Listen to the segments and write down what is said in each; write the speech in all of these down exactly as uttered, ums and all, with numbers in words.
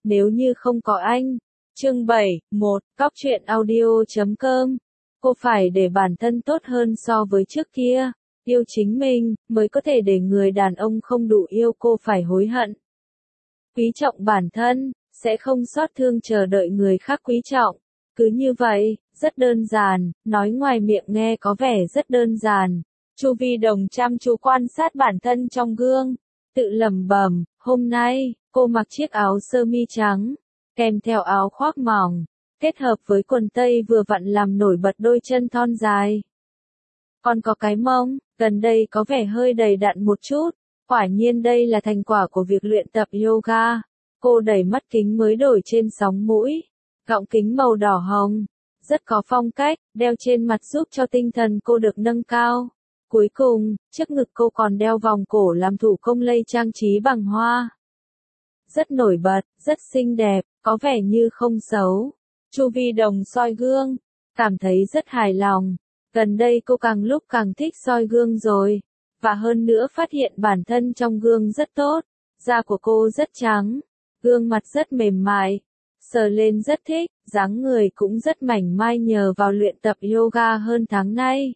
nếu như không có anh. Chương bảy, một, cóc truyện audio chấm com. Cô phải để bản thân tốt hơn so với trước kia. Yêu chính mình, mới có thể để người đàn ông không đủ yêu cô phải hối hận. Quý trọng bản thân, sẽ không xót thương chờ đợi người khác quý trọng. Cứ như vậy, rất đơn giản, nói ngoài miệng nghe có vẻ rất đơn giản. Chu Vi Đồng chăm chú quan sát bản thân trong gương, tự lẩm bẩm, hôm nay, cô mặc chiếc áo sơ mi trắng, kèm theo áo khoác mỏng, kết hợp với quần tây vừa vặn làm nổi bật đôi chân thon dài. Còn có cái mông, gần đây có vẻ hơi đầy đặn một chút, quả nhiên đây là thành quả của việc luyện tập yoga. Cô đẩy mắt kính mới đổi trên sóng mũi, gọng kính màu đỏ hồng, rất có phong cách, đeo trên mặt giúp cho tinh thần cô được nâng cao. Cuối cùng, trước ngực cô còn đeo vòng cổ làm thủ công lây trang trí bằng hoa. Rất nổi bật, rất xinh đẹp, có vẻ như không xấu. Chu Vi Đồng soi gương, cảm thấy rất hài lòng. Gần đây cô càng lúc càng thích soi gương rồi. Và hơn nữa phát hiện bản thân trong gương rất tốt. Da của cô rất trắng, gương mặt rất mềm mại. Sờ lên rất thích, dáng người cũng rất mảnh mai nhờ vào luyện tập yoga hơn tháng nay.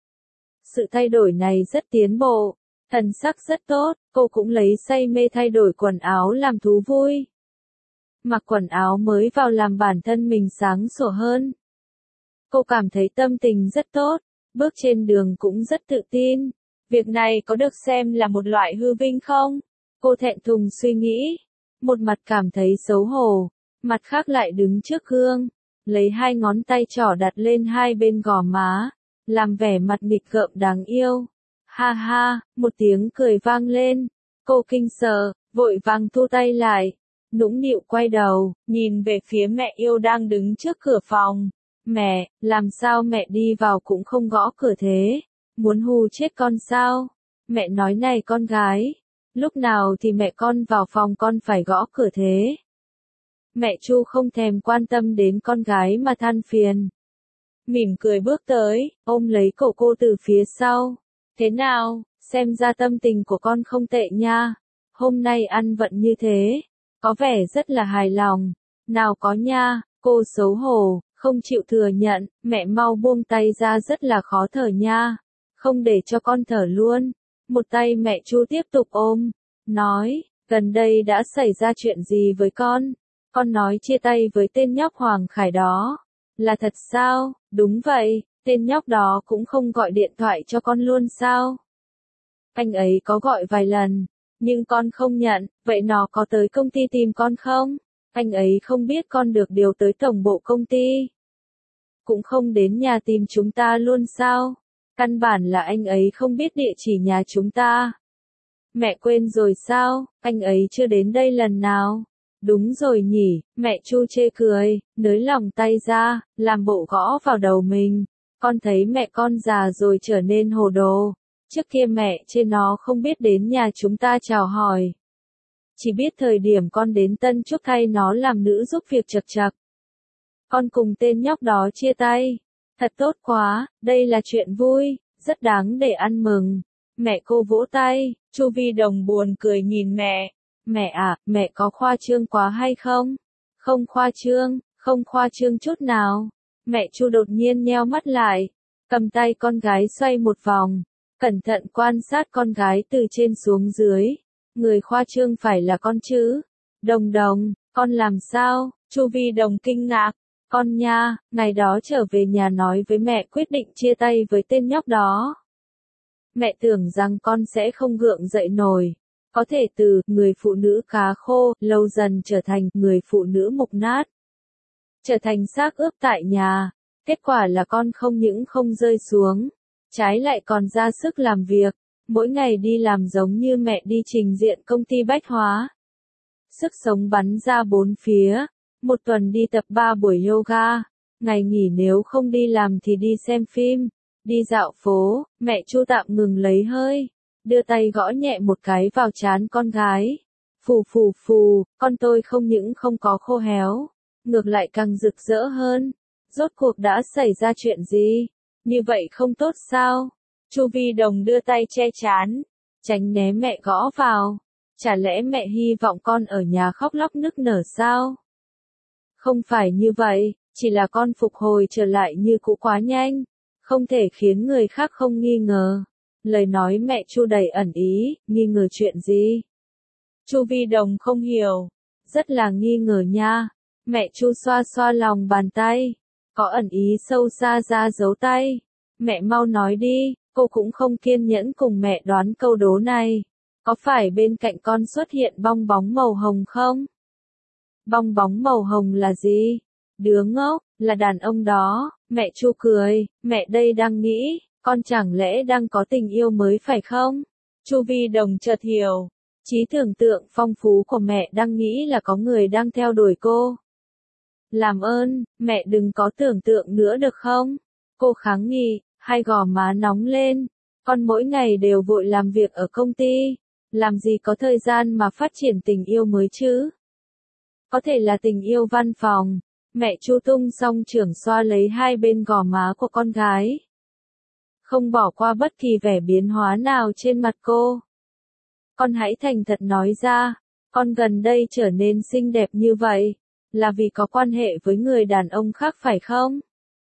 Sự thay đổi này rất tiến bộ, thần sắc rất tốt, cô cũng lấy say mê thay đổi quần áo làm thú vui. Mặc quần áo mới vào làm bản thân mình sáng sủa hơn. Cô cảm thấy tâm tình rất tốt, bước trên đường cũng rất tự tin. Việc này có được xem là một loại hư vinh không? Cô thẹn thùng suy nghĩ, một mặt cảm thấy xấu hổ, mặt khác lại đứng trước gương, lấy hai ngón tay trỏ đặt lên hai bên gò má, làm vẻ mặt nghịch ngợm đáng yêu. Ha ha, một tiếng cười vang lên, cô kinh sợ, vội vàng thu tay lại, nũng nịu quay đầu, nhìn về phía mẹ yêu đang đứng trước cửa phòng. Mẹ, làm sao mẹ đi vào cũng không gõ cửa thế? Muốn hù chết con sao? Mẹ nói này con gái, lúc nào thì mẹ con vào phòng con phải gõ cửa thế? Mẹ Chu không thèm quan tâm đến con gái mà than phiền. Mỉm cười bước tới, ôm lấy cổ cô từ phía sau. Thế nào, xem ra tâm tình của con không tệ nha. Hôm nay ăn vận như thế, có vẻ rất là hài lòng. Nào có nha, cô xấu hổ, không chịu thừa nhận, mẹ mau buông tay ra rất là khó thở nha. Không để cho con thở luôn. Một tay mẹ Chu tiếp tục ôm, nói, gần đây đã xảy ra chuyện gì với con? Con nói chia tay với tên nhóc Hoàng Khải đó. Là thật sao? Đúng vậy, tên nhóc đó cũng không gọi điện thoại cho con luôn sao? Anh ấy có gọi vài lần, nhưng con không nhận, vậy nó có tới công ty tìm con không? Anh ấy không biết con được điều tới tổng bộ công ty. Cũng không đến nhà tìm chúng ta luôn sao? Căn bản là anh ấy không biết địa chỉ nhà chúng ta. Mẹ quên rồi sao? Anh ấy chưa đến đây lần nào? Đúng rồi nhỉ, mẹ Chu chê cười, nới lòng tay ra, làm bộ gõ vào đầu mình. Con thấy mẹ con già rồi trở nên hồ đồ. Trước kia mẹ chê nó không biết đến nhà chúng ta chào hỏi. Chỉ biết thời điểm con đến Tân Trúc thay nó làm nữ giúp việc chật chật. Con cùng tên nhóc đó chia tay. Thật tốt quá, đây là chuyện vui, rất đáng để ăn mừng. Mẹ cô vỗ tay, Chu Vi Đồng buồn cười nhìn mẹ. Mẹ à, mẹ có khoa trương quá hay không? Không khoa trương, không khoa trương chút nào. Mẹ Chu đột nhiên nheo mắt lại, cầm tay con gái xoay một vòng, cẩn thận quan sát con gái từ trên xuống dưới. Người khoa trương phải là con chứ? Đồng Đồng, con làm sao? Chu Vi Đồng kinh ngạc. Con nha, ngày đó trở về nhà nói với mẹ quyết định chia tay với tên nhóc đó. Mẹ tưởng rằng con sẽ không gượng dậy nổi. Có thể từ người phụ nữ cá khô, lâu dần trở thành người phụ nữ mục nát. Trở thành xác ướp tại nhà. Kết quả là con không những không rơi xuống, trái lại còn ra sức làm việc. Mỗi ngày đi làm giống như mẹ đi trình diện công ty bách hóa. Sức sống bắn ra bốn phía. Một tuần đi tập ba buổi yoga. Ngày nghỉ nếu không đi làm thì đi xem phim, đi dạo phố. Mẹ Chu tạm ngừng lấy hơi, đưa tay gõ nhẹ một cái vào trán con gái. Phù phù phù, con tôi không những không có khô héo, ngược lại càng rực rỡ hơn. Rốt cuộc đã xảy ra chuyện gì? Như vậy không tốt sao? Chu Vi Đồng đưa tay che trán, tránh né mẹ gõ vào. Chả lẽ mẹ hy vọng con ở nhà khóc lóc nức nở sao? Không phải như vậy, chỉ là con phục hồi trở lại như cũ quá nhanh, không thể khiến người khác không nghi ngờ. Lời nói mẹ Chu đầy ẩn ý, nghi ngờ chuyện gì? Chu Vi Đồng không hiểu, rất là nghi ngờ nha. Mẹ Chu xoa xoa lòng bàn tay, có ẩn ý sâu xa ra giấu tay. Mẹ mau nói đi, cô cũng không kiên nhẫn cùng mẹ đoán câu đố này. Có phải bên cạnh con xuất hiện bong bóng màu hồng không? Bong bóng màu hồng là gì? Đứa ngốc, là đàn ông đó. Mẹ Chu cười, mẹ đây đang nghĩ, con chẳng lẽ đang có tình yêu mới phải không? Chu Vi Đồng chợt hiểu, trí tưởng tượng phong phú của mẹ đang nghĩ là có người đang theo đuổi cô. Làm ơn, mẹ đừng có tưởng tượng nữa được không? Cô kháng nghị, hai gò má nóng lên. Con mỗi ngày đều vội làm việc ở công ty, làm gì có thời gian mà phát triển tình yêu mới chứ? Có thể là tình yêu văn phòng. Mẹ Chu tung song trưởng xoa lấy hai bên gò má của con gái, không bỏ qua bất kỳ vẻ biến hóa nào trên mặt cô. Con hãy thành thật nói ra, con gần đây trở nên xinh đẹp như vậy, là vì có quan hệ với người đàn ông khác phải không?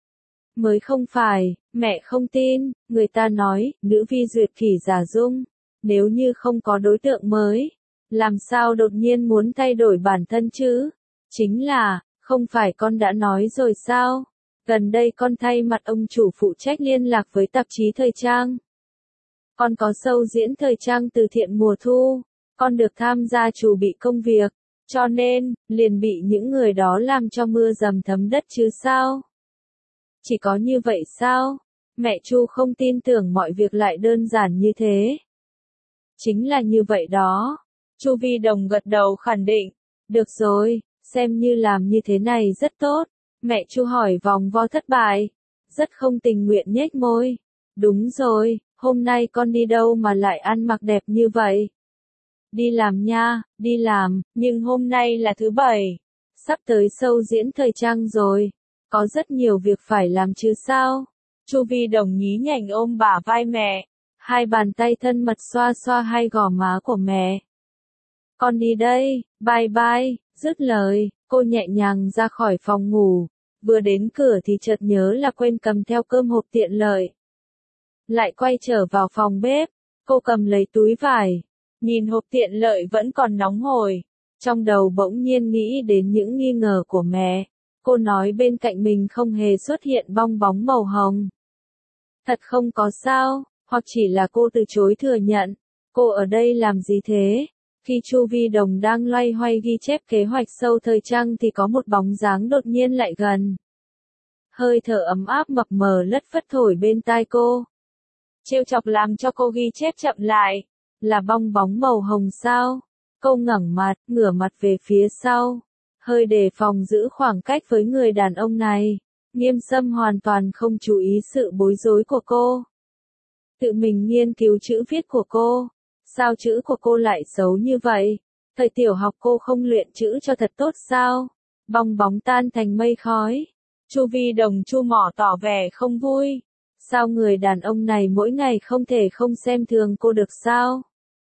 Mới không phải, mẹ không tin, người ta nói, nữ vi duyệt kỷ giả dung, nếu như không có đối tượng mới, làm sao đột nhiên muốn thay đổi bản thân chứ? Chính là, không phải con đã nói rồi sao? Gần đây con thay mặt ông chủ phụ trách liên lạc với tạp chí thời trang. Con có show diễn thời trang từ thiện mùa thu, con được tham gia chủ bị công việc, cho nên, liền bị những người đó làm cho mưa dầm thấm đất chứ sao? Chỉ có như vậy sao? Mẹ Chu không tin tưởng mọi việc lại đơn giản như thế. Chính là như vậy đó. Chu Vi Đồng gật đầu khẳng định. Được rồi, xem như làm như thế này rất tốt. Mẹ Chu hỏi vòng vo thất bại. Rất không tình nguyện nhếch môi. Đúng rồi, hôm nay con đi đâu mà lại ăn mặc đẹp như vậy? Đi làm nha, đi làm, nhưng hôm nay là thứ bảy. Sắp tới show diễn thời trang rồi. Có rất nhiều việc phải làm chứ sao? Chu Vi Đồng nhí nhảnh ôm bả vai mẹ. Hai bàn tay thân mật xoa xoa hai gò má của mẹ. Con đi đây, bye bye, dứt lời, cô nhẹ nhàng ra khỏi phòng ngủ. Vừa đến cửa thì chợt nhớ là quên cầm theo cơm hộp tiện lợi. Lại quay trở vào phòng bếp, cô cầm lấy túi vải. Nhìn hộp tiện lợi vẫn còn nóng hổi. Trong đầu bỗng nhiên nghĩ đến những nghi ngờ của mẹ. Cô nói bên cạnh mình không hề xuất hiện bong bóng màu hồng. Thật không có sao, hoặc chỉ là cô từ chối thừa nhận. Cô ở đây làm gì thế? Khi Chu Vi Đồng đang loay hoay ghi chép kế hoạch show thời trang thì có một bóng dáng đột nhiên lại gần. Hơi thở ấm áp mập mờ lất phất thổi bên tai cô. Trêu chọc làm cho cô ghi chép chậm lại. Là bong bóng màu hồng sao? Cô ngẩng mặt, ngửa mặt về phía sau. Hơi đề phòng giữ khoảng cách với người đàn ông này. Nghiêm Sâm hoàn toàn không chú ý sự bối rối của cô. Tự mình nghiên cứu chữ viết của cô. Sao chữ của cô lại xấu như vậy? Thời tiểu học cô không luyện chữ cho thật tốt sao? Bong bóng tan thành mây khói. Chu Vi Đồng chu mỏ tỏ vẻ không vui. Sao người đàn ông này mỗi ngày không thể không xem thường cô được sao?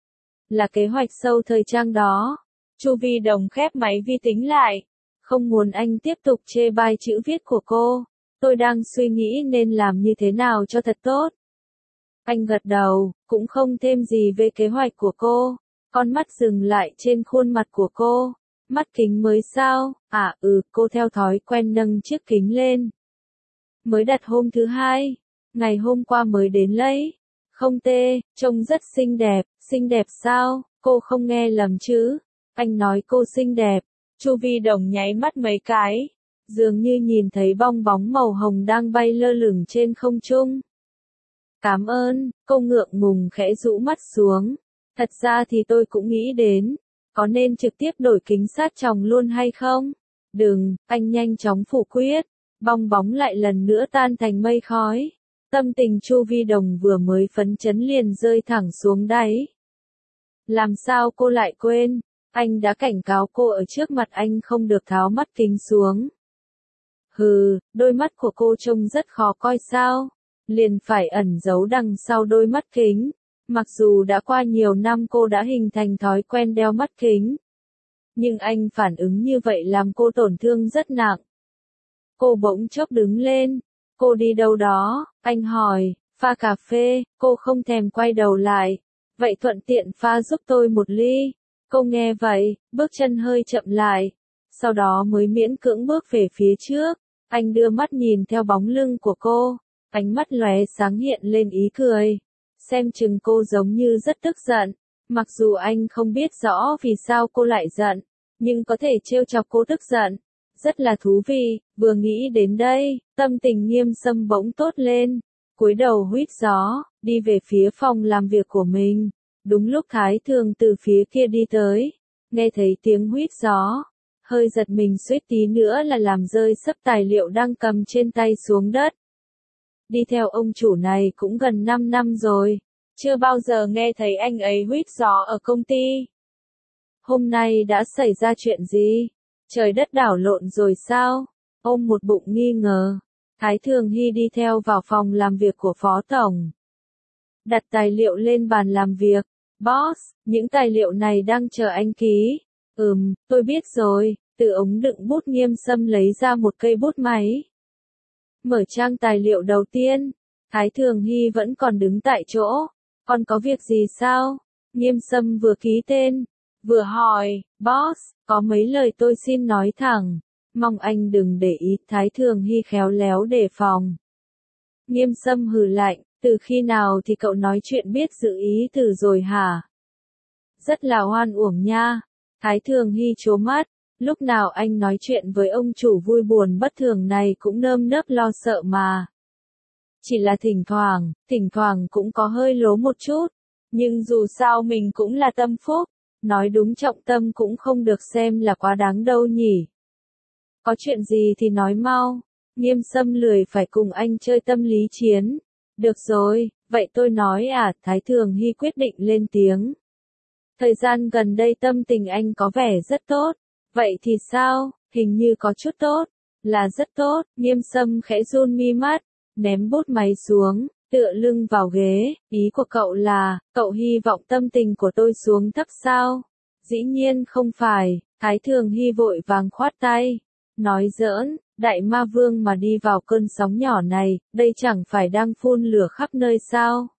Là kế hoạch show thời trang đó. Chu Vi Đồng khép máy vi tính lại. Không muốn anh tiếp tục chê bai chữ viết của cô. Tôi đang suy nghĩ nên làm như thế nào cho thật tốt. Anh gật đầu, cũng không thêm gì về kế hoạch của cô. Con mắt dừng lại trên khuôn mặt của cô. Mắt kính mới sao? À ừ, cô theo thói quen nâng chiếc kính lên. Mới đặt hôm thứ hai. Ngày hôm qua mới đến lấy. Không tê, trông rất xinh đẹp. Xinh đẹp sao? Cô không nghe lầm chứ? Anh nói cô xinh đẹp. Chu Vi Đồng nháy mắt mấy cái. Dường như nhìn thấy bong bóng màu hồng đang bay lơ lửng trên không trung. Cảm ơn, cô ngượng ngùng khẽ rũ mắt xuống. Thật ra thì tôi cũng nghĩ đến, có nên trực tiếp đổi kính sát tròng luôn hay không? Đừng, anh nhanh chóng phủ quyết. Bong bóng lại lần nữa tan thành mây khói. Tâm tình Chu Vi Đồng vừa mới phấn chấn liền rơi thẳng xuống đáy. Làm sao cô lại quên? Anh đã cảnh cáo cô ở trước mặt anh không được tháo mắt kính xuống. Hừ, đôi mắt của cô trông rất khó coi sao? Liền phải ẩn giấu đằng sau đôi mắt kính. Mặc dù đã qua nhiều năm cô đã hình thành thói quen đeo mắt kính. Nhưng anh phản ứng như vậy làm cô tổn thương rất nặng. Cô bỗng chốc đứng lên. Cô đi đâu đó? Anh hỏi. Pha cà phê. Cô không thèm quay đầu lại. Vậy thuận tiện pha giúp tôi một ly. Cô nghe vậy, bước chân hơi chậm lại. Sau đó mới miễn cưỡng bước về phía trước. Anh đưa mắt nhìn theo bóng lưng của cô. Ánh mắt lóe sáng hiện lên ý cười. Xem chừng cô giống như rất tức giận. Mặc dù anh không biết rõ vì sao cô lại giận, nhưng có thể trêu chọc cô tức giận. Rất là thú vị, vừa nghĩ đến đây, tâm tình Nghiêm Sâm bỗng tốt lên. Cúi đầu huýt gió, đi về phía phòng làm việc của mình. Đúng lúc Thái Thường từ phía kia đi tới, nghe thấy tiếng huýt gió, hơi giật mình suýt tí nữa là làm rơi sấp tài liệu đang cầm trên tay xuống đất. Đi theo ông chủ này cũng gần năm năm rồi, chưa bao giờ nghe thấy anh ấy huýt gió ở công ty. Hôm nay đã xảy ra chuyện gì? Trời đất đảo lộn rồi sao? Ôm một bụng nghi ngờ, Thái Thường Hy đi theo vào phòng làm việc của Phó Tổng. Đặt tài liệu lên bàn làm việc. Boss, những tài liệu này đang chờ anh ký. Ừm, tôi biết rồi. Từ ống đựng bút Nghiêm Sâm lấy ra một cây bút máy. Mở trang tài liệu đầu tiên. Thái Thường Hy vẫn còn đứng tại chỗ. Còn có việc gì sao? Nghiêm Sâm vừa ký tên, vừa hỏi. Boss, có mấy lời tôi xin nói thẳng. Mong anh đừng để ý. Thái Thường Hy khéo léo đề phòng. Nghiêm Sâm hừ lạnh. Từ khi nào thì cậu nói chuyện biết giữ ý từ rồi hả? Rất là oan uổng nha. Thái Thường Hy trố mắt. Lúc nào anh nói chuyện với ông chủ vui buồn bất thường này cũng nơm nớp lo sợ mà. Chỉ là thỉnh thoảng, thỉnh thoảng cũng có hơi lố một chút. Nhưng dù sao mình cũng là tâm phúc. Nói đúng trọng tâm cũng không được xem là quá đáng đâu nhỉ. Có chuyện gì thì nói mau. Nghiêm Sâm lười phải cùng anh chơi tâm lý chiến. Được rồi, vậy tôi nói à, Thái Thường Hy quyết định lên tiếng. Thời gian gần đây tâm tình anh có vẻ rất tốt. Vậy thì sao, hình như có chút tốt, là rất tốt. Nghiêm Sâm khẽ run mi mắt, ném bút máy xuống, tựa lưng vào ghế. Ý của cậu là, cậu hy vọng tâm tình của tôi xuống thấp sao? Dĩ nhiên không phải, Thái Thường Hy vội vàng khoát tay. Nói giỡn, đại ma vương mà đi vào cơn sóng nhỏ này, đây chẳng phải đang phun lửa khắp nơi sao?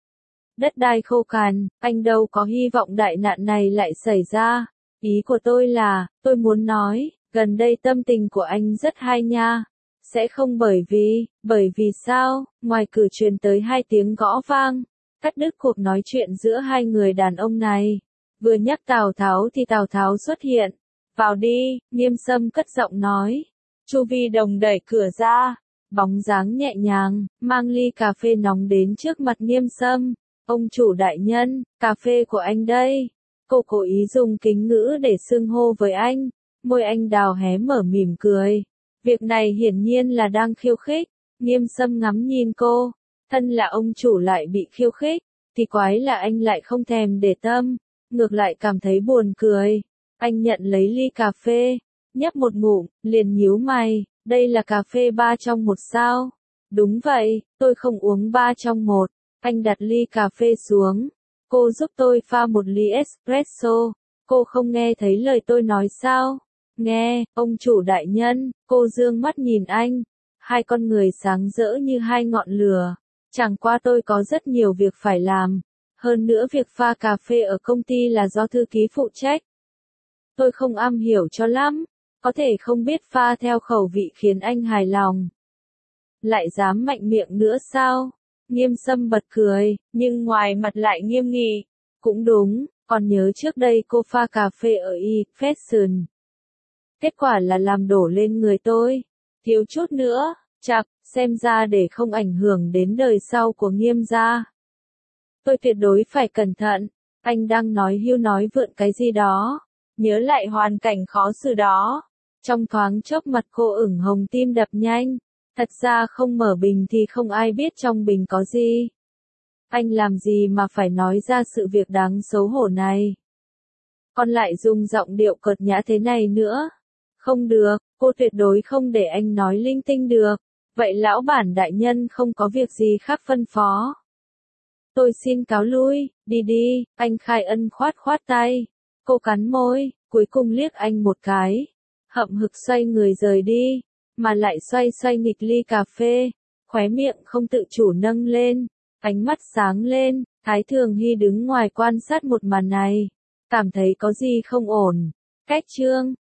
Đất đai khô cằn, anh đâu có hy vọng đại nạn này lại xảy ra. Ý của tôi là, tôi muốn nói, gần đây tâm tình của anh rất hay nha. Sẽ không bởi vì, bởi vì sao, ngoài cửa truyền tới hai tiếng gõ vang, cắt đứt cuộc nói chuyện giữa hai người đàn ông này. Vừa nhắc Tào Tháo thì Tào Tháo xuất hiện. Vào đi, Nghiêm Sâm cất giọng nói. Chu Vi Đồng đẩy cửa ra, bóng dáng nhẹ nhàng, mang ly cà phê nóng đến trước mặt Nghiêm Sâm. Ông chủ đại nhân, cà phê của anh đây. Cô cố ý dùng kính ngữ để xưng hô với anh. Môi anh đào hé mở mỉm cười. Việc này hiển nhiên là đang khiêu khích. Nghiêm Sâm ngắm nhìn cô. Thân là ông chủ lại bị khiêu khích. Thì quái là anh lại không thèm để tâm. Ngược lại cảm thấy buồn cười. Anh nhận lấy ly cà phê. Nhấp một ngụm, liền nhíu mày. Đây là cà phê ba trong một sao? Đúng vậy, tôi không uống ba trong một. Anh đặt ly cà phê xuống. Cô giúp tôi pha một ly espresso. Cô không nghe thấy lời tôi nói sao? Nghe, ông chủ đại nhân. Cô dương mắt nhìn anh. Hai con người sáng rỡ như hai ngọn lửa. Chẳng qua tôi có rất nhiều việc phải làm. Hơn nữa việc pha cà phê ở công ty là do thư ký phụ trách. Tôi không am hiểu cho lắm. Có thể không biết pha theo khẩu vị khiến anh hài lòng. Lại dám mạnh miệng nữa sao? Nghiêm Sâm bật cười, nhưng ngoài mặt lại nghiêm nghị. Cũng đúng, còn nhớ trước đây cô pha cà phê ở E Fashion. Kết quả là làm đổ lên người tôi. Thiếu chút nữa, chặt, xem ra để không ảnh hưởng đến đời sau của Nghiêm gia. Tôi tuyệt đối phải cẩn thận. Anh đang nói hưu nói vượn cái gì đó. Nhớ lại hoàn cảnh khó xử đó. Trong thoáng chốc mặt cô ửng hồng tim đập nhanh. Thật ra không mở bình thì không ai biết trong bình có gì. Anh làm gì mà phải nói ra sự việc đáng xấu hổ này. Còn lại dùng giọng điệu cợt nhã thế này nữa. Không được, cô tuyệt đối không để anh nói linh tinh được. Vậy lão bản đại nhân không có việc gì khác phân phó. Tôi xin cáo lui, đi đi, anh Khai Ân khoát khoát tay. Cô cắn môi, cuối cùng liếc anh một cái. Hậm hực xoay người rời đi, mà lại xoay xoay nghịch ly cà phê, khóe miệng không tự chủ nâng lên, ánh mắt sáng lên. Thái Thường Hy đứng ngoài quan sát một màn này, cảm thấy có gì không ổn. Cách chương